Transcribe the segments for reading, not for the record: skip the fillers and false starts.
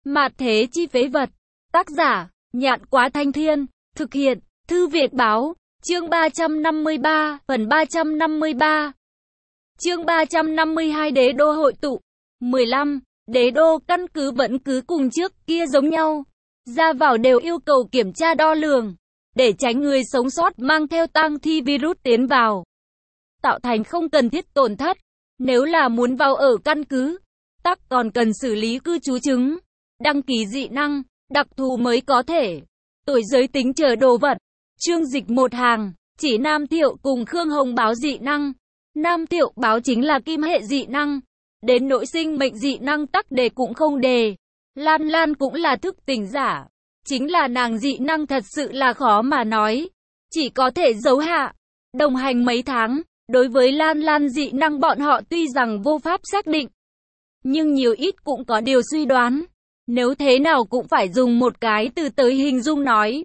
Mạt thế chi phế vật. Tác giả, Nhạn Quá Thanh Thiên. Thực hiện, Thư Việt Báo. Chương 353, phần 353. Chương 352 Đế đô hội tụ. 15. Đế đô căn cứ vẫn cứ cùng trước kia giống nhau. Ra vào đều yêu cầu kiểm tra đo lường, để tránh người sống sót mang theo tang thi virus tiến vào, tạo thành không cần thiết tổn thất. Nếu là muốn vào ở căn cứ, tắc còn cần xử lý cư trú chứng, đăng ký dị năng, đặc thù mới có thể. Tuổi giới tính chờ đồ vật. Chương dịch một hàng, chỉ Nam Thiệu cùng Khương Hồng báo dị năng. Nam Thiệu báo chính là kim hệ dị năng. Đến nội sinh mệnh dị năng tắc đề cũng không đề. Lan Lan cũng là thức tỉnh giả. Chính là nàng dị năng thật sự là khó mà nói. Chỉ có thể giấu hạ. Đồng hành mấy tháng, đối với Lan Lan dị năng bọn họ tuy rằng vô pháp xác định, nhưng nhiều ít cũng có điều suy đoán. Nếu thế nào cũng phải dùng một cái từ tới hình dung nói.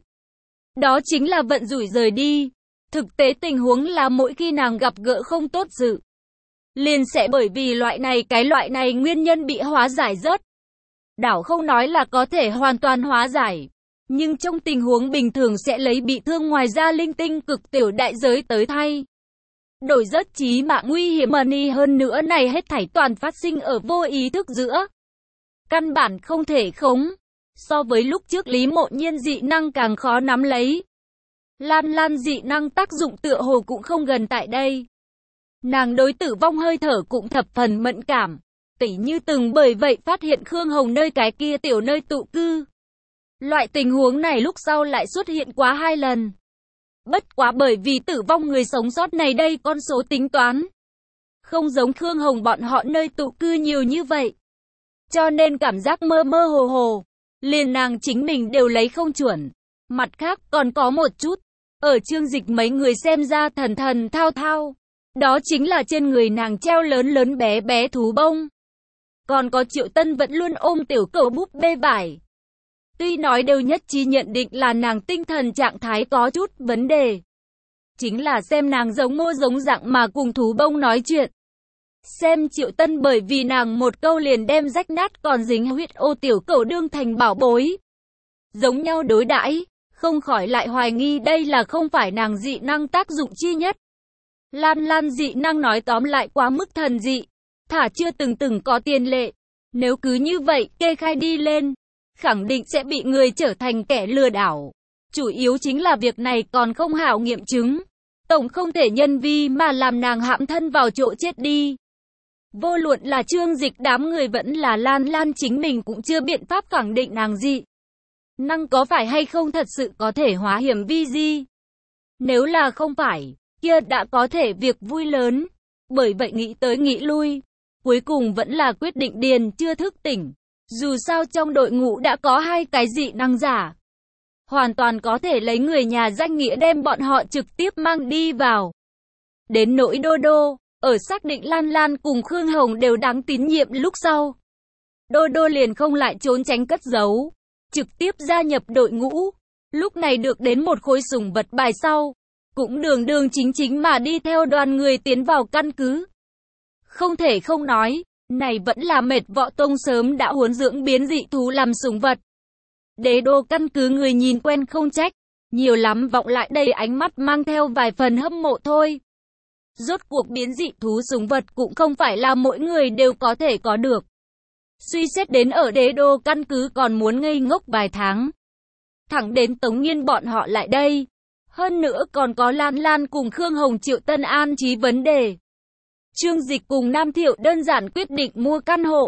Đó chính là vận rủi rời đi. Thực tế tình huống là mỗi khi nàng gặp gỡ không tốt sự, liền sẽ bởi vì loại này nguyên nhân bị hóa giải rớt. Đảo không nói là có thể hoàn toàn hóa giải, nhưng trong tình huống bình thường sẽ lấy bị thương ngoài ra linh tinh cực tiểu đại giới tới thay. Đổi rất chí mạng nguy hiểm hơn nữa này hết thảy toàn phát sinh ở vô ý thức giữa. Căn bản không thể khống. So với lúc trước Lý Mộ Nhiên dị năng càng khó nắm lấy. Lan Lan dị năng tác dụng tựa hồ cũng không gần tại đây. Nàng đối tử vong hơi thở cũng thập phần mẫn cảm. Tỉ như từng bởi vậy phát hiện Khương Hồng nơi cái kia tiểu nơi tụ cư. Loại tình huống này lúc sau lại xuất hiện quá 2 lần. Bất quá bởi vì tử vong người sống sót này đây con số tính toán không giống Khương Hồng bọn họ nơi tụ cư nhiều như vậy, cho nên cảm giác mơ mơ hồ hồ, liền nàng chính mình đều lấy không chuẩn. Mặt khác còn có một chút, ở chương dịch mấy người xem ra thần thần thao thao, đó chính là trên người nàng treo lớn lớn bé bé thú bông. Còn có Triệu Tân vẫn luôn ôm tiểu cẩu búp bê vải. Tuy nói đều nhất trí nhận định là nàng tinh thần trạng thái có chút vấn đề, chính là xem nàng giống mô giống dạng mà cùng thú bông nói chuyện. Xem Triệu Tân bởi vì nàng một câu liền đem rách nát còn dính huyết ô tiểu cẩu đương thành bảo bối, giống nhau đối đãi, không khỏi lại hoài nghi đây là không phải nàng dị năng tác dụng chi nhất. Lan Lan dị năng nói tóm lại quá mức thần dị, thả chưa từng có tiền lệ. Nếu cứ như vậy kê khai đi lên, khẳng định sẽ bị người trở thành kẻ lừa đảo. Chủ yếu chính là việc này còn không hảo nghiệm chứng. Tổng không thể nhân vi mà làm nàng hãm thân vào chỗ chết đi. Vô luận là chương dịch đám người vẫn là Lan Lan chính mình cũng chưa biện pháp khẳng định nàng dị năng có phải hay không thật sự có thể hóa hiểm vi di. Nếu là không phải, kia đã có thể việc vui lớn. Bởi vậy nghĩ tới nghĩ lui, cuối cùng vẫn là quyết định điền chưa thức tỉnh. Dù sao trong đội ngũ đã có 2 cái dị năng giả, hoàn toàn có thể lấy người nhà danh nghĩa đem bọn họ trực tiếp mang đi vào. Đến nỗi Đô Đô, ở xác định Lan Lan cùng Khương Hồng đều đáng tín nhiệm lúc sau, Đô Đô liền không lại trốn tránh cất giấu, trực tiếp gia nhập đội ngũ. Lúc này được đến một khối sủng vật bài sau, cũng đường chính mà đi theo đoàn người tiến vào căn cứ. Không thể không nói, này vẫn là mệt võ tông sớm đã huấn dưỡng biến dị thú làm sủng vật. Đế đô căn cứ người nhìn quen không trách, nhiều lắm vọng lại đây ánh mắt mang theo vài phần hâm mộ thôi. Rốt cuộc biến dị thú sủng vật cũng không phải là mỗi người đều có thể có được. Suy xét đến ở đế đô căn cứ còn muốn ngây ngốc vài tháng, thẳng đến Tống Nghiên bọn họ lại đây. Hơn nữa còn có Lan Lan cùng Khương Hồng Triệu Tân an trí vấn đề. Chương dịch cùng Nam Thiệu đơn giản quyết định mua căn hộ.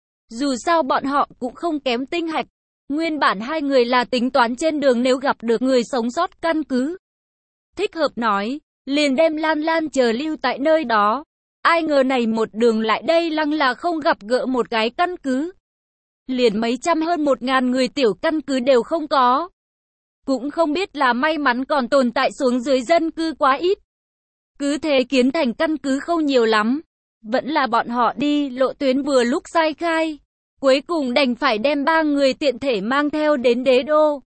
Dù sao bọn họ cũng không kém tinh hạch. Nguyên bản 2 người là tính toán trên đường nếu gặp được người sống sót căn cứ, thích hợp nói, liền đem Lan Lan chờ lưu tại nơi đó. Ai ngờ này một đường lại đây lăng là không gặp gỡ một cái căn cứ. Liền mấy trăm hơn 1000 người tiểu căn cứ đều không có. Cũng không biết là may mắn còn tồn tại xuống dưới dân cư quá ít. Cứ thế kiến thành căn cứ không nhiều lắm. Vẫn là bọn họ đi lộ tuyến vừa lúc sai khai. Cuối cùng đành phải đem 3 người tiện thể mang theo đến đế đô.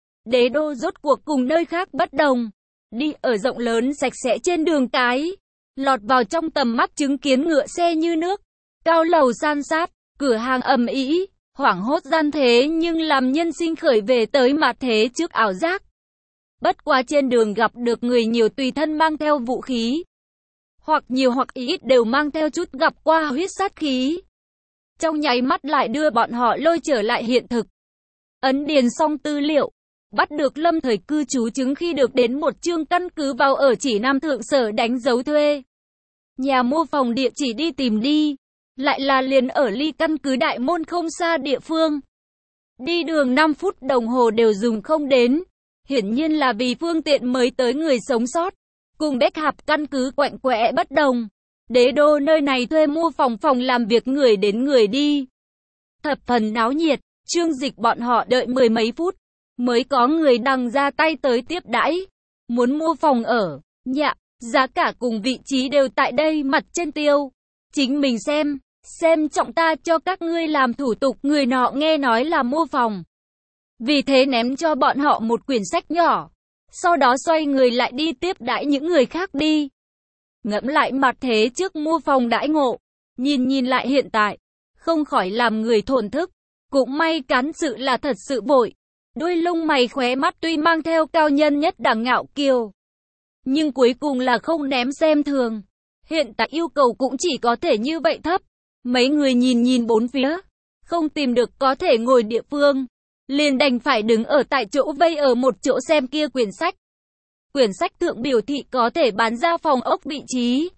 Đế đô rốt cuộc cùng nơi khác bất đồng. Đi ở rộng lớn sạch sẽ trên đường cái. Lọt vào trong tầm mắt chứng kiến ngựa xe như nước. Cao lầu san sát, cửa hàng ầm ĩ. hoảng hốt gian thế nhưng làm nhân sinh khởi về tới mặt thế trước ảo giác. Bất quá trên đường gặp được người nhiều tùy thân mang theo vũ khí. Hoặc nhiều hoặc ít đều mang theo chút gặp qua huyết sát khí. Trong nháy mắt lại đưa bọn họ lôi trở lại hiện thực. Ấn điền xong tư liệu. Bắt được lâm thời cư trú chứng khi được đến một chương căn cứ vào ở chỉ Nam Thượng Sở đánh dấu thuê. Nhà mua phòng địa chỉ đi tìm đi. Lại là liền ở ly căn cứ đại môn không xa địa phương. Đi đường 5 phút đồng hồ đều dùng không đến. Hiển nhiên là vì phương tiện mới tới người sống sót. Cùng Đếch Hạp căn cứ quạnh quẽ bất đồng. Đế đô nơi này thuê mua phòng làm việc người đến người đi. Thập phần náo nhiệt, Trương Dịch bọn họ đợi 10 mấy phút. Mới có người đằng ra tay tới tiếp đãi. Muốn mua phòng ở, nhà, giá cả cùng vị trí đều tại đây mặt trên tiêu. Chính mình xem trọng ta cho các ngươi làm thủ tục. Người nọ nghe nói là mua phòng. Vì thế ném cho bọn họ một quyển sách nhỏ. Sau đó xoay người lại đi tiếp đãi những người khác đi. Ngẫm lại mặt thế trước mua phòng đãi ngộ. Nhìn lại hiện tại. Không khỏi làm người thổn thức. Cũng may cán sự là thật sự vội. Đuôi lông mày khóe mắt tuy mang theo cao nhân nhất đẳng ngạo kiều. Nhưng cuối cùng là không ném xem thường. Hiện tại yêu cầu cũng chỉ có thể như vậy thấp. Mấy người nhìn bốn phía. Không tìm được có thể ngồi địa phương. Liền đành phải đứng ở tại chỗ vây ở một chỗ xem kia quyển sách. Quyển sách thượng biểu thị có thể bán ra phòng ốc vị trí.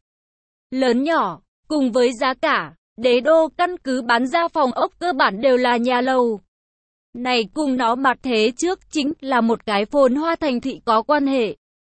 Lớn nhỏ, cùng với giá cả, đế đô căn cứ bán ra phòng ốc cơ bản đều là nhà lầu. Này cùng nó mặt thế trước chính là một cái phồn hoa thành thị có quan hệ.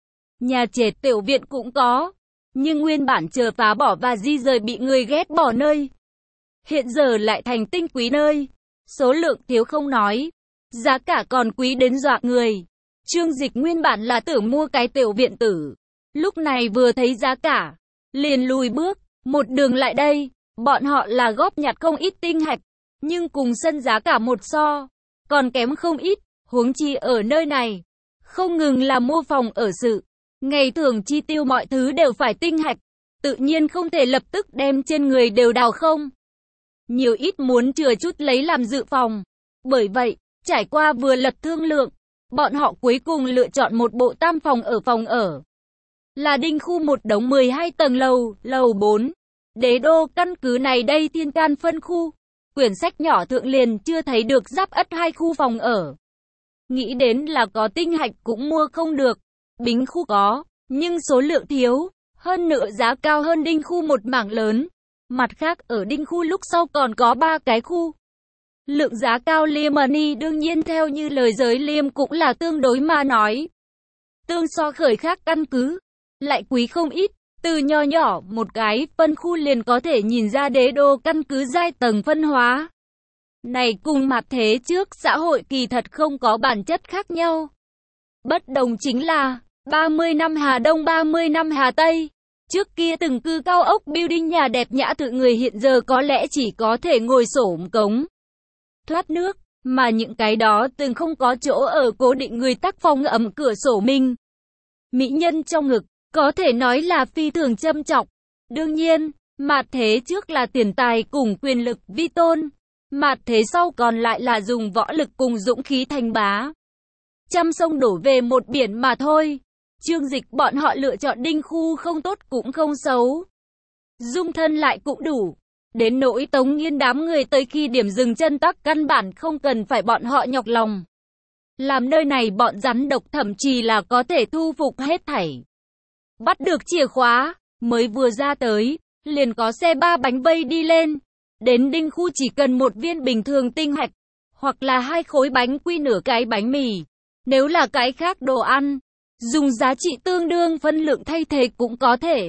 Nhà trệt tiểu viện cũng có, nhưng nguyên bản chờ phá bỏ và di rời bị người ghét bỏ nơi. Hiện giờ lại thành tinh quý nơi, số lượng thiếu không nói, giá cả còn quý đến dọa người. Trương Dịch nguyên bản là tưởng mua cái tiểu viện tử, lúc này vừa thấy giá cả, liền lùi bước, một đường lại đây, bọn họ là góp nhặt không ít tinh hạch, nhưng cùng sân giá cả một so, còn kém không ít, huống chi ở nơi này, không ngừng là mua phòng ở sự, ngày thường chi tiêu mọi thứ đều phải tinh hạch, tự nhiên không thể lập tức đem trên người đều đào không. Nhiều ít muốn chừa chút lấy làm dự phòng, bởi vậy, trải qua vừa lật thương lượng, bọn họ cuối cùng lựa chọn một bộ tam phòng ở. Là đinh khu một đống 12 tầng lầu 4. Đế đô căn cứ này đây thiên can phân khu. Quyển sách nhỏ thượng liền chưa thấy được giáp ất 2 khu phòng ở. Nghĩ đến là có tinh hạch cũng mua không được. Bính khu có, nhưng số lượng thiếu. Hơn nữa giá cao hơn đinh khu một mảng lớn. Mặt khác ở đinh khu lúc sau còn có 3 cái khu. Lượng giá cao Liêm Money đương nhiên theo như lời giới Liêm cũng là tương đối mà nói. Tương so khởi khác căn cứ, lại quý không ít, từ nho nhỏ một cái phân khu liền có thể nhìn ra đế đô căn cứ giai tầng phân hóa. Này cùng mặt thế trước xã hội kỳ thật không có bản chất khác nhau. Bất đồng chính là, 30 năm Hà Đông 30 năm Hà Tây. Trước kia từng cư cao ốc building nhà đẹp nhã tự người hiện giờ có lẽ chỉ có thể ngồi xổm cống thoát nước, mà những cái đó từng không có chỗ ở cố định người tác phong ấm cửa sổ mình. Mỹ nhân trong ngực, có thể nói là phi thường châm trọng. Đương nhiên, mặt thế trước là tiền tài cùng quyền lực vi tôn. Mặt thế sau còn lại là dùng võ lực cùng dũng khí thành bá. Trăm sông đổ về một biển mà thôi. Trương Dịch bọn họ lựa chọn đinh khu không tốt cũng không xấu. Dung thân lại cũng đủ. Đến nỗi Tống Nghiên đám người tới khi điểm dừng chân tắc căn bản không cần phải bọn họ nhọc lòng. Làm nơi này bọn rắn độc thậm chí là có thể thu phục hết thảy. Bắt được chìa khóa, mới vừa ra tới, liền có xe 3 bánh vây đi lên. Đến đinh khu chỉ cần một viên bình thường tinh hạch, hoặc là 2 khối bánh quy nửa cái bánh mì. Nếu là cái khác đồ ăn, dùng giá trị tương đương phân lượng thay thế cũng có thể.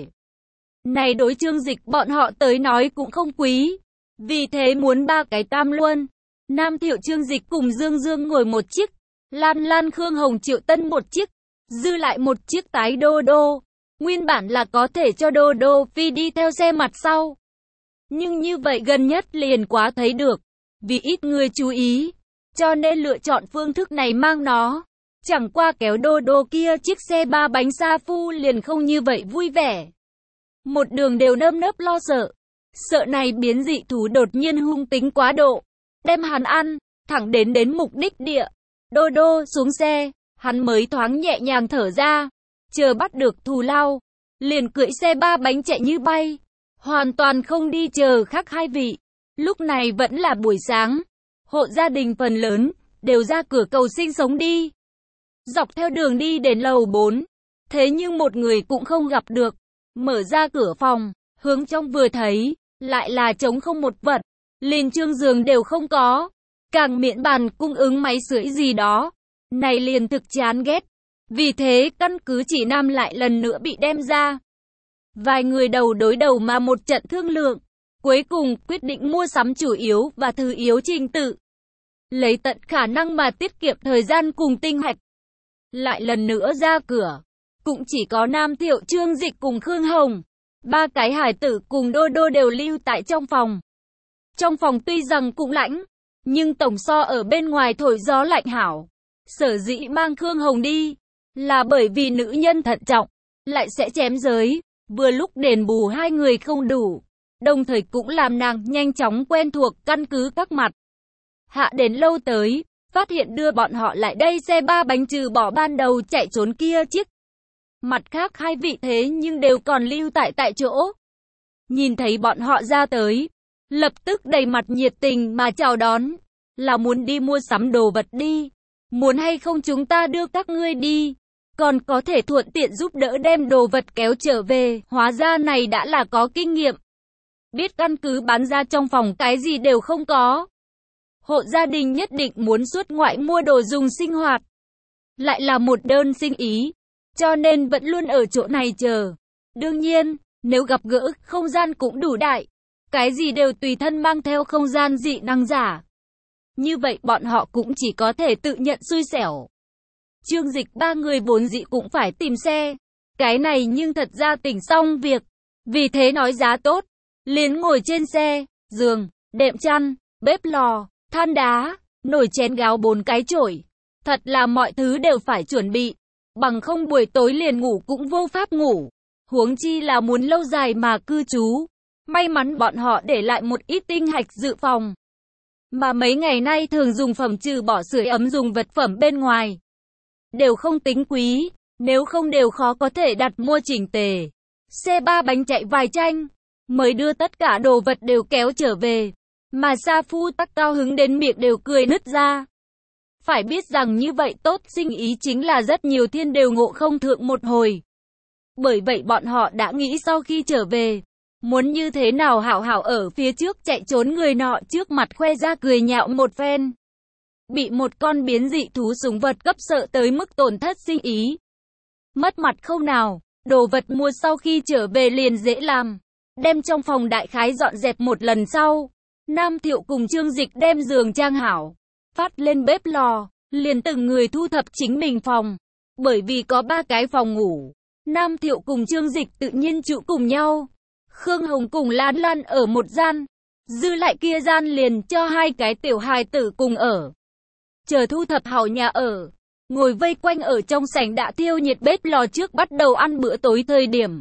Này đối Trương Dịch bọn họ tới nói cũng không quý. Vì thế muốn 3 cái tam luôn. Nam Thiệu Trương Dịch cùng Dương Dương ngồi một chiếc. Lan Khương Hồng Triệu Tân một chiếc. Dư lại một chiếc tái Đô Đô. Nguyên bản là có thể cho Đô Đô Phi đi theo xe mặt sau. Nhưng như vậy gần nhất liền quá thấy được. Vì ít người chú ý. Cho nên lựa chọn phương thức này mang nó. Chẳng qua kéo Đô Đô kia chiếc xe 3 bánh sa phu liền không như vậy vui vẻ. Một đường đều nơm nớp lo sợ. Sợ này biến dị thú đột nhiên hung tính quá độ. đem hắn ăn, thẳng đến mục đích địa. Đô đô xuống xe, hắn mới thoáng nhẹ nhàng thở ra, chờ bắt được thù lao, liền cưỡi xe ba bánh chạy như bay, hoàn toàn không đi chờ khác hai vị. Lúc này vẫn là buổi sáng, hộ gia đình phần lớn đều ra cửa cầu sinh sống đi. Dọc theo đường đi đến lầu 4, thế nhưng một người cũng không gặp được. Mở ra cửa phòng, hướng trong vừa thấy, lại là trống không một vật, liền trương giường đều không có, càng miễn bàn cung ứng máy sưởi gì đó. Này liền thực chán ghét. Vì thế căn cứ chỉ nam lại lần nữa bị đem ra. Vài người đầu đối đầu mà một trận thương lượng, cuối cùng quyết định mua sắm chủ yếu và thứ yếu trình tự. Lấy tận khả năng mà tiết kiệm thời gian cùng tinh hạch. Lại lần nữa ra cửa, cũng chỉ có Nam Thiệu, Trương Dịch cùng Khương Hồng. Ba cái hải tử cùng Đô Đô đều lưu tại trong phòng. Trong phòng tuy rằng cũng lạnh, nhưng tổng so ở bên ngoài thổi gió lạnh hảo. Sở dĩ mang Khương Hồng đi, là bởi vì nữ nhân thận trọng, lại sẽ chém giới, vừa lúc đền bù hai người không đủ, đồng thời cũng làm nàng nhanh chóng quen thuộc căn cứ các mặt. Hạ đến lâu tới, phát hiện đưa bọn họ lại đây xe ba bánh trừ bỏ ban đầu chạy trốn kia chiếc. Mặt khác hai vị thế nhưng đều còn lưu tại chỗ. Nhìn thấy bọn họ ra tới, lập tức đầy mặt nhiệt tình mà chào đón, là muốn đi mua sắm đồ vật đi. Muốn hay không chúng ta đưa các ngươi đi, còn có thể thuận tiện giúp đỡ đem đồ vật kéo trở về. Hóa ra này đã là có kinh nghiệm. Biết căn cứ bán ra trong phòng cái gì đều không có. Hộ gia đình nhất định muốn xuất ngoại mua đồ dùng sinh hoạt. Lại là một đơn sinh ý, cho nên vẫn luôn ở chỗ này chờ. Đương nhiên, nếu gặp gỡ không gian cũng đủ đại, cái gì đều tùy thân mang theo không gian dị năng giả. Như vậy bọn họ cũng chỉ có thể tự nhận xui xẻo. Trương Dịch ba người vốn dĩ cũng phải tìm xe. Cái này nhưng thật ra tỉnh xong việc. Vì thế nói giá tốt. Liền ngồi trên xe, giường, đệm chăn, bếp lò, than đá, nồi chén gáo 4 cái chổi. Thật là mọi thứ đều phải chuẩn bị. Bằng không buổi tối liền ngủ cũng vô pháp ngủ. Huống chi là muốn lâu dài mà cư trú. May mắn bọn họ để lại một ít tinh hạch dự phòng. Mà mấy ngày nay thường dùng phẩm trừ bỏ sưởi ấm dùng vật phẩm bên ngoài. Đều không tính quý, nếu không đều khó có thể đặt mua chỉnh tề. Xe ba bánh chạy vài tranh, mới đưa tất cả đồ vật đều kéo trở về. Mà Sa Phu Tắc cao hứng đến miệng đều cười nứt ra. Phải biết rằng như vậy tốt sinh ý chính là rất nhiều thiên đều ngộ không thượng một hồi. Bởi vậy bọn họ đã nghĩ sau khi trở về, muốn như thế nào hảo hảo ở phía trước chạy trốn người nọ trước mặt khoe ra cười nhạo một phen. Bị một con biến dị thú súng vật cấp sợ tới mức tổn thất sinh ý. Mất mặt không nào, đồ vật mua sau khi trở về liền dễ làm. Đem trong phòng đại khái dọn dẹp một lần sau. Nam Thiệu cùng Trương Dịch đem giường trang hảo. Phát lên bếp lò, liền từng người thu thập chính mình phòng. Bởi vì có 3 cái phòng ngủ, Nam Thiệu cùng Trương Dịch tự nhiên trụ cùng nhau. Khương Hồng cùng Lan Lan ở một gian, dư lại kia gian liền cho 2 cái tiểu hài tử cùng ở. Chờ thu thập hảo nhà ở, ngồi vây quanh ở trong sảnh đã thiêu nhiệt bếp lò trước bắt đầu ăn bữa tối thời điểm.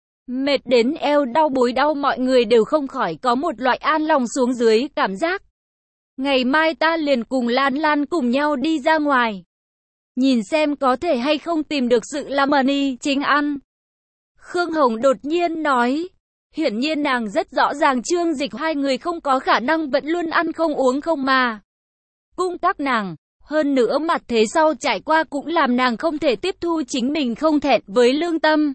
Mệt đến eo đau bối đau mọi người đều không khỏi có một loại an lòng xuống dưới cảm giác. Ngày mai ta liền cùng Lan Lan cùng nhau đi ra ngoài. Nhìn xem có thể hay không tìm được sự làm money chính ăn. Khương Hồng đột nhiên nói. Hiển nhiên nàng rất rõ ràng Trương Dịch hai người không có khả năng vẫn luôn ăn không uống không mà. Cung các nàng. Hơn nữa mặt thế sau trải qua cũng làm nàng không thể tiếp thu chính mình không thẹn với lương tâm.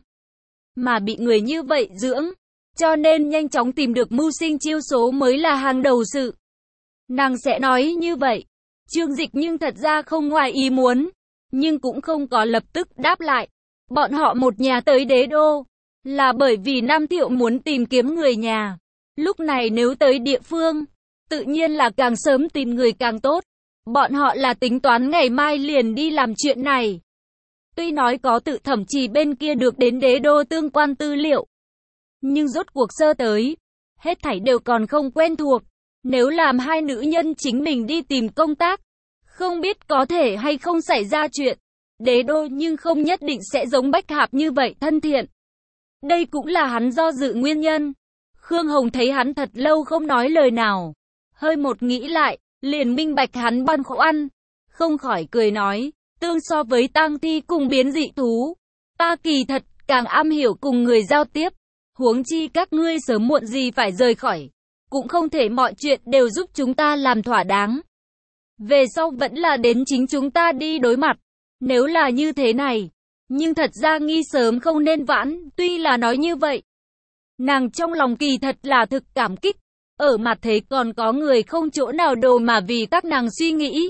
Mà bị người như vậy dưỡng. Cho nên nhanh chóng tìm được mưu sinh chiêu số mới là hàng đầu sự. Nàng sẽ nói như vậy. Trương Dịch nhưng thật ra không ngoài ý muốn. Nhưng cũng không có lập tức đáp lại. Bọn họ một nhà tới đế đô. Là bởi vì Nam Thiệu muốn tìm kiếm người nhà. Lúc này nếu tới địa phương, tự nhiên là càng sớm tìm người càng tốt. Bọn họ là tính toán ngày mai liền đi làm chuyện này. Tuy nói có tự thẩm trì bên kia được đến đế đô tương quan tư liệu. Nhưng rốt cuộc sơ tới, hết thảy đều còn không quen thuộc. Nếu làm hai nữ nhân chính mình đi tìm công tác, không biết có thể hay không xảy ra chuyện. Đế đô nhưng không nhất định sẽ giống Bách Hạp như vậy thân thiện. Đây cũng là hắn do dự nguyên nhân. Khương Hồng thấy hắn thật lâu không nói lời nào. Hơi một nghĩ lại, liền minh bạch hắn băn khoăn, không khỏi cười nói, tương so với tang thi cùng biến dị thú, ta kỳ thật càng am hiểu cùng người giao tiếp, huống chi các ngươi sớm muộn gì phải rời khỏi, cũng không thể mọi chuyện đều giúp chúng ta làm thỏa đáng. Về sau vẫn là đến chính chúng ta đi đối mặt, nếu là như thế này, nhưng thật ra nghi sớm không nên vãn, tuy là nói như vậy. Nàng trong lòng kỳ thật là thực cảm kích, ở mặt thế còn có người không chỗ nào đồ mà vì các nàng suy nghĩ.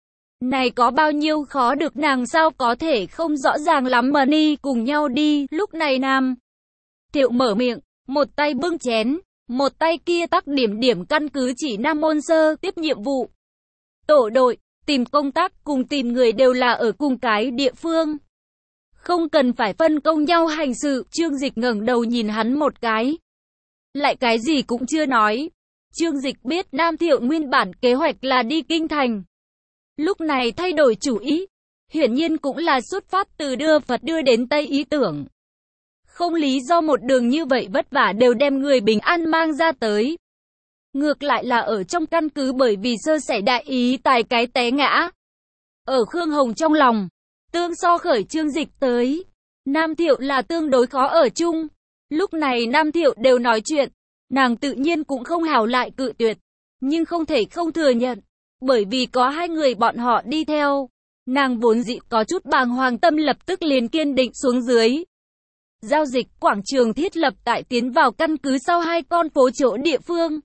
Này có bao nhiêu khó được nàng sao có thể không rõ ràng lắm mà đi cùng nhau đi, lúc này Nam Thiệu mở miệng, một tay bưng chén, một tay kia tắc điểm căn cứ chỉ Nam Môn Sơ tiếp nhiệm vụ. Tổ đội, tìm công tác cùng tìm người đều là ở cùng cái địa phương. Không cần phải phân công nhau hành sự, Trương Dịch ngẩng đầu nhìn hắn một cái. Lại cái gì cũng chưa nói. Trương Dịch biết Nam Thiệu nguyên bản kế hoạch là đi kinh thành. Lúc này thay đổi chủ ý, hiển nhiên cũng là xuất phát từ đưa Phật đưa đến Tây ý tưởng. Không lý do một đường như vậy vất vả đều đem người bình an mang ra tới. Ngược lại là ở trong căn cứ bởi vì sơ sẩy đại ý tài cái té ngã. Ở Khương Hồng trong lòng, tương so khởi Trương Dịch tới, Nam Thiệu là tương đối khó ở chung. Lúc này Nam Thiệu đều nói chuyện, nàng tự nhiên cũng không hào lại cự tuyệt, nhưng không thể không thừa nhận, bởi vì có hai người bọn họ đi theo. Nàng vốn dĩ có chút bàng hoàng tâm lập tức liền kiên định xuống dưới. Giao dịch quảng trường thiết lập tại tiến vào căn cứ sau hai con phố chỗ địa phương.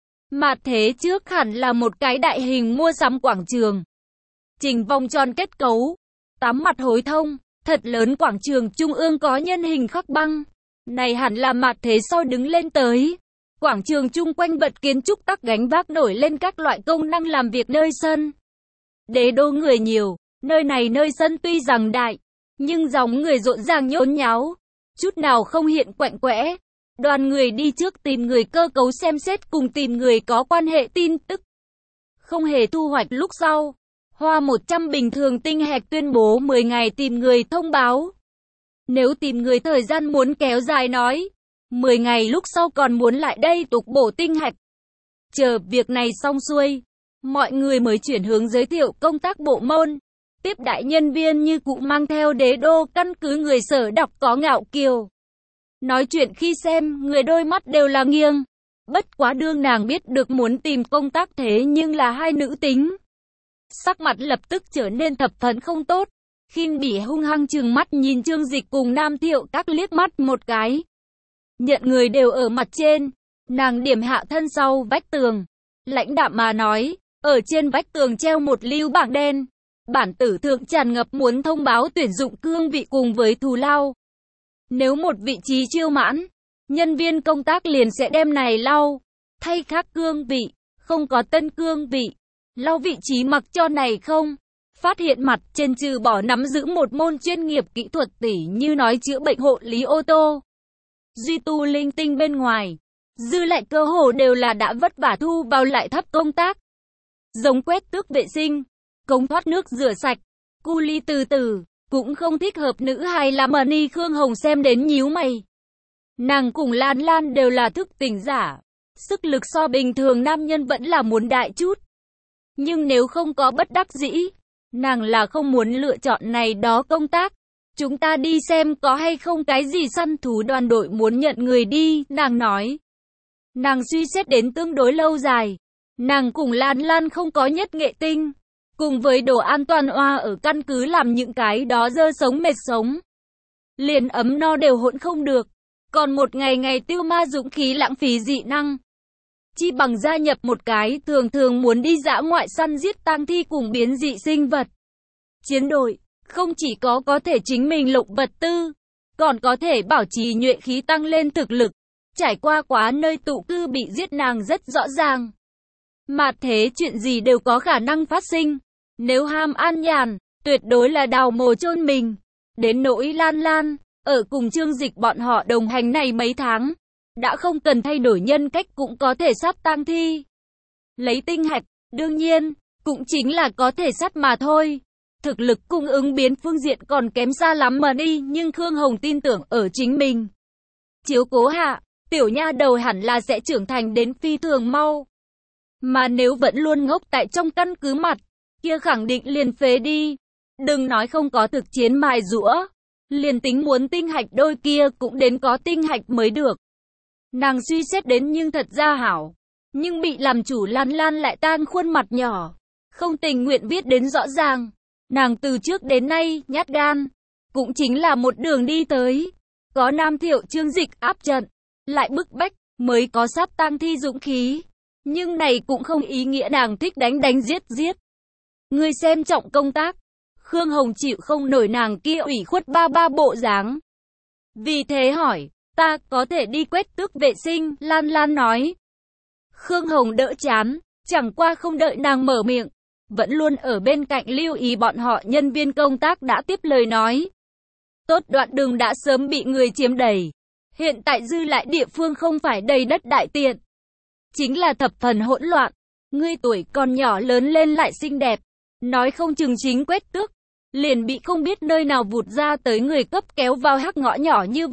Mà thế trước hẳn là một cái đại hình mua sắm quảng trường. Trình vòng tròn kết cấu, 8 mặt hối thông, thật lớn quảng trường trung ương có nhân hình khắc băng. Này hẳn là mặt thế sau đứng lên tới. Quảng trường chung quanh vật kiến trúc tắc gánh vác nổi lên các loại công năng làm việc nơi sân. Đế đô người nhiều, nơi này nơi sân tuy rằng đại, nhưng dòng người rộn ràng nhốn nháo, chút nào không hiện quạnh quẽ. Đoàn người đi trước tìm người cơ cấu xem xét cùng tìm người có quan hệ tin tức. Không hề thu hoạch lúc sau. Hoa 100 bình thường tinh hạch tuyên bố 10 ngày tìm người thông báo. Nếu tìm người thời gian muốn kéo dài nói, 10 ngày lúc sau còn muốn lại đây tục bổ tinh hạch. Chờ việc này xong xuôi, mọi người mới chuyển hướng giới thiệu công tác bộ môn. Tiếp đại nhân viên như cụ mang theo đế đô căn cứ người Sở đọc có ngạo kiều. Nói chuyện khi xem, người đôi mắt đều là nghiêng. Bất quá đương nàng biết được muốn tìm công tác thế nhưng là hai nữ tính. Sắc mặt lập tức trở nên thập phần không tốt. Khinh bỉ hung hăng trừng mắt nhìn Trương Dịch cùng Nam Thiệu các liếc mắt một cái. Nhận người đều ở mặt trên. Nàng điểm hạ thân sau vách tường. Lãnh đạm mà nói, ở trên vách tường treo một lưu bảng đen. Bản tử thượng tràn ngập muốn thông báo tuyển dụng cương vị cùng với thù lao. Nếu một vị trí chiêu mãn, nhân viên công tác liền sẽ đem này lau, thay khác cương vị, không có tân cương vị, lau vị trí mặc cho này không. Phát hiện mặt trên trừ bỏ nắm giữ một môn chuyên nghiệp kỹ thuật tỉ như nói chữa bệnh hộ lý ô tô, duy tu linh tinh bên ngoài, dư lại cơ hồ đều là đã vất vả thu vào lại thấp công tác. Giống quét tước vệ sinh, cống thoát nước rửa sạch, cu ly từ từ. Cũng không thích hợp nữ hài làm mà ni Khương Hồng xem đến nhíu mày. Nàng cùng Lan Lan đều là thức tỉnh giả. Sức lực so bình thường nam nhân vẫn là muốn đại chút. Nhưng nếu không có bất đắc dĩ, nàng là không muốn lựa chọn này đó công tác. Chúng ta đi xem có hay không cái gì săn thú đoàn đội muốn nhận người đi, nàng nói. Nàng suy xét đến tương đối lâu dài. Nàng cùng Lan Lan không có nhất nghệ tinh. Cùng với đồ an toàn oa ở căn cứ làm những cái đó dơ sống mệt sống. Liền ấm no đều hỗn không được. Còn một ngày ngày tiêu ma dũng khí lãng phí dị năng. Chi bằng gia nhập một cái thường muốn đi dã ngoại săn giết tang thi cùng biến dị sinh vật. Chiến đội, không chỉ có thể chính mình lục vật tư, còn có thể bảo trì nhuệ khí tăng lên thực lực. Trải qua quá nơi tụ cư bị giết nàng rất rõ ràng. Mà thế chuyện gì đều có khả năng phát sinh. Nếu ham an nhàn, tuyệt đối là đào mồ chôn mình. Đến nỗi Lan Lan, ở cùng Trương Dịch bọn họ đồng hành này mấy tháng, đã không cần thay đổi nhân cách cũng có thể sát tang thi. Lấy tinh hạch, đương nhiên, cũng chính là có thể sát mà thôi. Thực lực cung ứng biến phương diện còn kém xa lắm mà đi, nhưng Khương Hồng tin tưởng ở chính mình. Chiếu cố hạ, tiểu nha đầu hẳn là sẽ trưởng thành đến phi thường mau. Mà nếu vẫn luôn ngốc tại trong căn cứ mặt, kia khẳng định liền phế đi. Đừng nói không có thực chiến mài giũa, liền tính muốn tinh hạch đôi kia cũng đến có tinh hạch mới được. Nàng suy xét đến nhưng thật ra hảo, nhưng bị làm chủ Lan Lan lại tang khuôn mặt nhỏ, không tình nguyện viết đến rõ ràng. Nàng từ trước đến nay nhát gan, cũng chính là một đường đi tới, có Nam Thiệu Trương Dịch áp trận, lại bức bách, mới có sắp tang thi dũng khí. Nhưng này cũng không ý nghĩa nàng thích đánh giết giết. Ngươi xem trọng công tác, Khương Hồng chịu không nổi nàng kia ủy khuất ba bộ dáng. Vì thế hỏi, ta có thể đi quét tước vệ sinh, Lan Lan nói. Khương Hồng đỡ chán, chẳng qua không đợi nàng mở miệng, vẫn luôn ở bên cạnh lưu ý bọn họ nhân viên công tác đã tiếp lời nói. Tốt, đoạn đường đã sớm bị người chiếm đầy. Hiện tại dư lại địa phương không phải đầy đất đại tiện, chính là thập phần hỗn loạn. Ngươi tuổi còn nhỏ lớn lên lại xinh đẹp, nói không chừng chính quét tước, liền bị không biết nơi nào vụt ra tới người cấp kéo vào hắc ngõ nhỏ như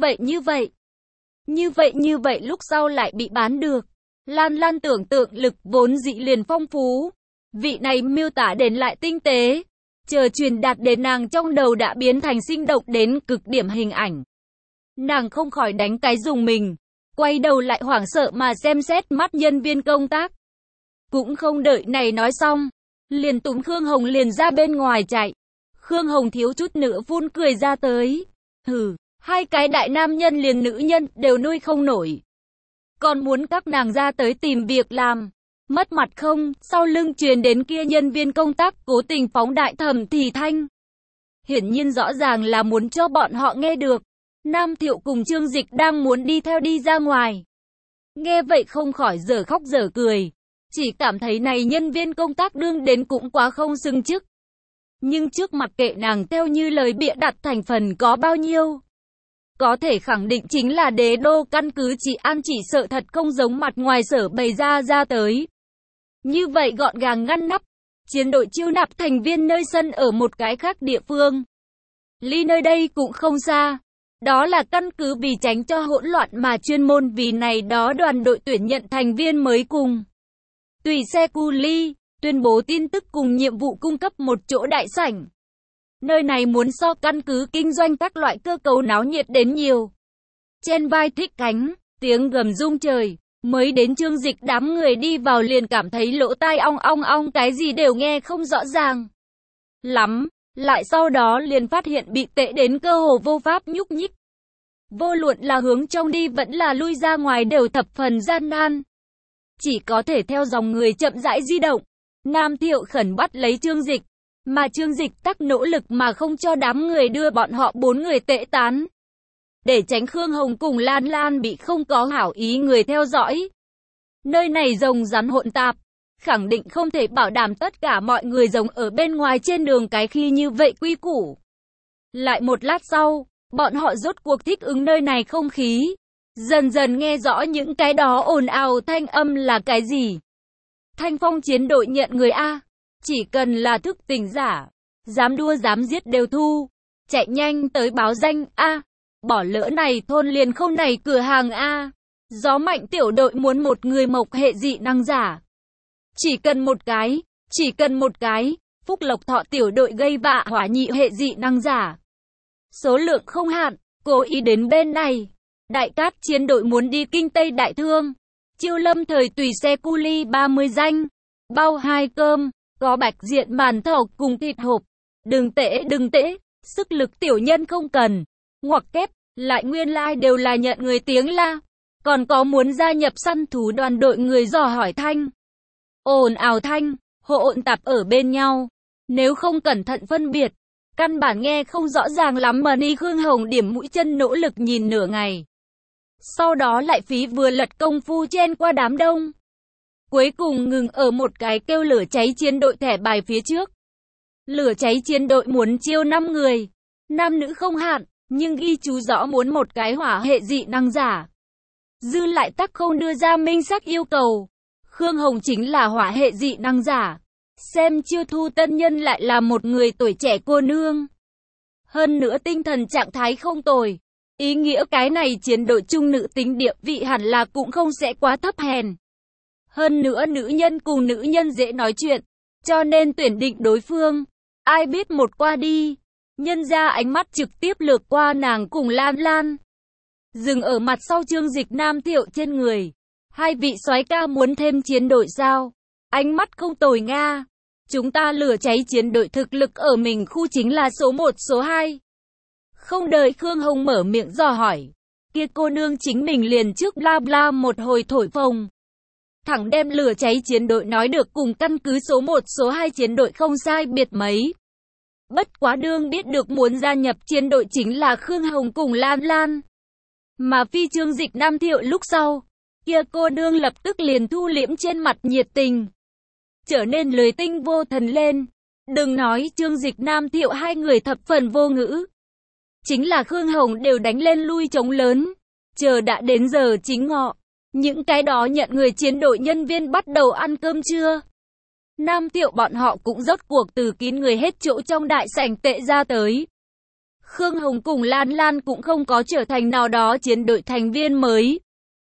vậy lúc sau lại bị bán được. Lan Lan tưởng tượng lực vốn dĩ liền phong phú, vị này miêu tả đến lại tinh tế, chờ truyền đạt đến nàng trong đầu đã biến thành sinh động đến cực điểm hình ảnh. Nàng không khỏi đánh cái dùng mình, quay đầu lại hoảng sợ mà xem xét mắt nhân viên công tác. Cũng không đợi này nói xong, liền túm Khương Hồng liền ra bên ngoài chạy. Khương Hồng thiếu chút nữa phun cười ra tới. Hừ, hai cái đại nam nhân liền nữ nhân đều nuôi không nổi, còn muốn các nàng ra tới tìm việc làm, mất mặt không? Sau lưng truyền đến kia nhân viên công tác cố tình phóng đại thầm thì thanh. Hiển nhiên rõ ràng là muốn cho bọn họ nghe được. Nam Thiệu cùng Trương Dịch đang muốn đi theo đi ra ngoài. Nghe vậy không khỏi dở khóc dở cười. Chỉ cảm thấy này nhân viên công tác đương đến cũng quá không xứng chức. Nhưng trước mặt kệ nàng theo như lời bịa đặt thành phần có bao nhiêu. Có thể khẳng định chính là đế đô căn cứ trị an chỉ sợ thật không giống mặt ngoài sở bày ra tới. Như vậy gọn gàng ngăn nắp, chiến đội chiêu nạp thành viên nơi sân ở một cái khác địa phương. Ly nơi đây cũng không xa. Đó là căn cứ vì tránh cho hỗn loạn mà chuyên môn vì này đó đoàn đội tuyển nhận thành viên mới cùng. Tùy xe cu ly, tuyên bố tin tức cùng nhiệm vụ cung cấp một chỗ đại sảnh. Nơi này muốn so căn cứ kinh doanh các loại cơ cấu náo nhiệt đến nhiều. Trên vai thích cánh, tiếng gầm rung trời, mới đến Trương Dịch đám người đi vào liền cảm thấy lỗ tai ong cái gì đều nghe không rõ ràng lắm. Lại sau đó liền phát hiện bị tệ đến cơ hồ vô pháp nhúc nhích. Vô luận là hướng trong đi vẫn là lui ra ngoài đều thập phần gian nan. Chỉ có thể theo dòng người chậm rãi di động. Nam Thiệu khẩn bắt lấy Trương Dịch, mà Trương Dịch tắc nỗ lực mà không cho đám người đưa bọn họ 4 người tệ tán. Để tránh Khương Hồng cùng Lan Lan bị không có hảo ý người theo dõi. Nơi này rồng rắn hỗn tạp, khẳng định không thể bảo đảm tất cả mọi người giống ở bên ngoài trên đường cái khi như vậy quy củ. Lại một lát sau, bọn họ rốt cuộc thích ứng nơi này không khí. Dần dần nghe rõ những cái đó ồn ào thanh âm là cái gì. Thanh Phong chiến đội nhận người A, chỉ cần là thức tỉnh giả, dám đua dám giết đều thu. Chạy nhanh tới báo danh A, bỏ lỡ này thôn liền không này cửa hàng A. Gió mạnh tiểu đội muốn một người mộc hệ dị năng giả. Chỉ cần một cái, Phúc Lộc Thọ tiểu đội gây vạ hỏa nhị hệ dị năng giả. Số lượng không hạn, cố ý đến bên này. Đại Cát chiến đội muốn đi kinh Tây Đại Thương. Chiêu Lâm thời tùy xe cu ly 30 danh. Bao 2 cơm, có bạch diện màn thầu cùng thịt hộp. Đừng tễ, sức lực tiểu nhân không cần. Ngoặc kép, lại nguyên lai đều là nhận người tiếng la. Còn có muốn gia nhập săn thú đoàn đội người dò hỏi thanh. Ồn ào thanh, hỗn tạp ở bên nhau. Nếu không cẩn thận phân biệt, căn bản nghe không rõ ràng lắm mà Ni Khương Hồng điểm mũi chân nỗ lực nhìn nửa ngày. Sau đó lại phí vừa lật công phu chen qua đám đông. Cuối cùng ngừng ở một cái kêu lửa cháy chiến đội thẻ bài phía trước. Lửa cháy chiến đội muốn chiêu 5 người. Nam nữ không hạn, nhưng ghi chú rõ muốn một cái hỏa hệ dị năng giả. Dư lại tắc không đưa ra minh xác yêu cầu. Khương Hồng chính là hỏa hệ dị năng giả. Xem chiêu thu tân nhân lại là một người tuổi trẻ cô nương. Hơn nữa tinh thần trạng thái không tồi. Ý nghĩa cái này chiến đội trung nữ tính địa vị hẳn là cũng không sẽ quá thấp hèn. Hơn nữa nữ nhân cùng nữ nhân dễ nói chuyện, cho nên tuyển định đối phương. Ai biết một qua đi, nhân ra ánh mắt trực tiếp lướt qua nàng cùng Lan Lan, dừng ở mặt sau Trương Dịch Nam Thiệu trên người. Hai vị soái ca muốn thêm chiến đội sao? Ánh mắt không tồi nga. Chúng ta lửa cháy chiến đội thực lực ở mình khu chính là số 1 số 2. Không đợi Khương Hồng mở miệng dò hỏi, kia cô nương chính mình liền trước bla bla một hồi thổi phồng. Thẳng đem lửa cháy chiến đội nói được cùng căn cứ số 1 số 2 chiến đội không sai biệt mấy. Bất quá đương biết được muốn gia nhập chiến đội chính là Khương Hồng cùng Lan Lan, mà phi Trương Dịch Nam Thiệu lúc sau, kia cô nương lập tức liền thu liễm trên mặt nhiệt tình, trở nên lười tinh vô thần lên. Đừng nói Trương Dịch Nam Thiệu hai người thập phần vô ngữ, chính là Khương Hồng đều đánh lên lui trống lớn. Chờ đã đến giờ chính ngọ, những cái đó nhận người chiến đội nhân viên bắt đầu ăn cơm trưa. Nam Thiệu bọn họ cũng rốt cuộc từ kín người hết chỗ trong đại sảnh tệ ra tới. Khương Hồng cùng Lan Lan cũng không có trở thành nào đó chiến đội thành viên mới,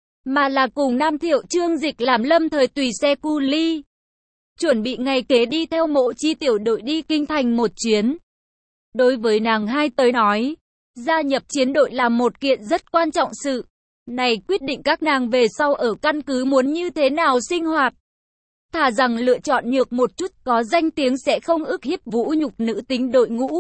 mà là cùng Nam Thiệu Trương Dịch làm lâm thời tùy xe cu ly, chuẩn bị ngày kế đi theo Mộ Chi tiểu đội đi kinh thành một chuyến. Đối với nàng hai tới nói, gia nhập chiến đội là một kiện rất quan trọng sự. Này quyết định các nàng về sau ở căn cứ muốn như thế nào sinh hoạt. Thà rằng lựa chọn nhược một chút có danh tiếng sẽ không ức hiếp vũ nhục nữ tính đội ngũ.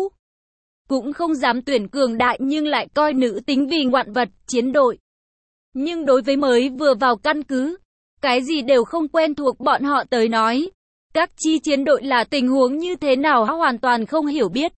Cũng không dám tuyển cường đại nhưng lại coi nữ tính vì ngoạn vật chiến đội. Nhưng đối với mới vừa vào căn cứ, cái gì đều không quen thuộc bọn họ tới nói, các chi chiến đội là tình huống như thế nào hoàn toàn không hiểu biết.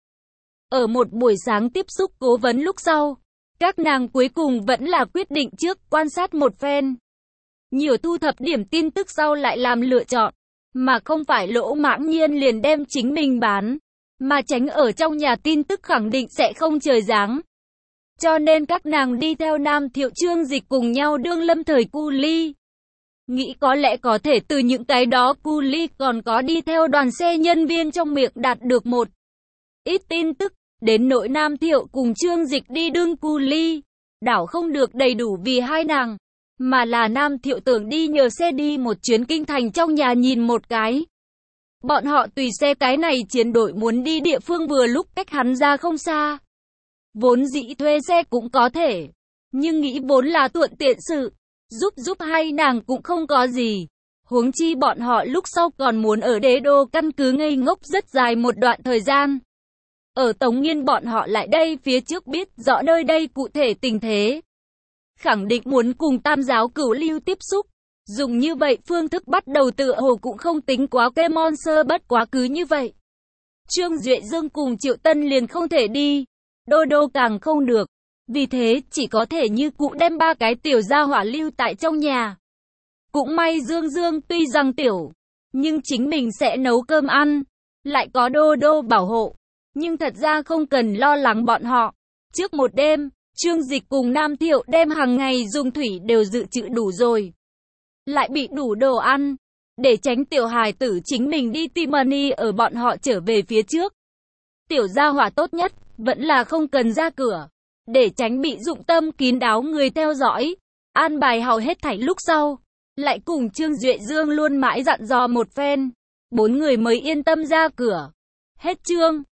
Ở một buổi sáng tiếp xúc cố vấn lúc sau, các nàng cuối cùng vẫn là quyết định trước quan sát một phen, nhiều thu thập điểm tin tức sau lại làm lựa chọn, mà không phải lỗ mãng nhiên liền đem chính mình bán, mà tránh ở trong nhà tin tức khẳng định sẽ không trời giáng. Cho nên các nàng đi theo Nam Thiệu Trương Dịch cùng nhau đương lâm thời cu ly. Nghĩ có lẽ có thể từ những cái đó cu ly còn có đi theo đoàn xe nhân viên trong miệng đạt được một ít tin tức. Đến nỗi Nam Thiệu cùng Trương Dịch đi đương cu ly, đảo không được đầy đủ vì hai nàng, mà là Nam Thiệu tưởng đi nhờ xe đi một chuyến kinh thành trong nhà nhìn một cái. Bọn họ tùy xe cái này chiến đội muốn đi địa phương vừa lúc cách hắn ra không xa. Vốn dĩ thuê xe cũng có thể, nhưng nghĩ vốn là thuận tiện sự, giúp hai nàng cũng không có gì. Huống chi bọn họ lúc sau còn muốn ở đế đô căn cứ ngây ngốc rất dài một đoạn thời gian. Ở Tống Nghiên bọn họ lại đây phía trước biết rõ nơi đây cụ thể tình thế, khẳng định muốn cùng Tam giáo Cửu Lưu tiếp xúc. Dùng như vậy phương thức bắt đầu tựa hồ cũng không tính quá kê mon sơ, bất quá cứ như vậy. Trương Duệ Dương cùng Triệu Tân liền không thể đi, Đô Đô càng không được, vì thế chỉ có thể như cũ đem ba cái tiểu gia hỏa lưu tại trong nhà. Cũng may Dương Dương tuy rằng tiểu, nhưng chính mình sẽ nấu cơm ăn, lại có Đô Đô bảo hộ. Nhưng thật ra không cần lo lắng bọn họ. Trước một đêm, Trương Dịch cùng Nam Thiệu đem hàng ngày dùng thủy đều dự trữ đủ rồi, lại bị đủ đồ ăn, để tránh tiểu hài tử chính mình đi tìm money ở bọn họ trở về phía trước. Tiểu gia hỏa tốt nhất, vẫn là không cần ra cửa, để tránh bị dụng tâm kín đáo người theo dõi. An bài hầu hết thảy lúc sau, lại cùng Trương Duệ Dương luôn mãi dặn dò một phen, bốn người mới yên tâm ra cửa. Hết chương.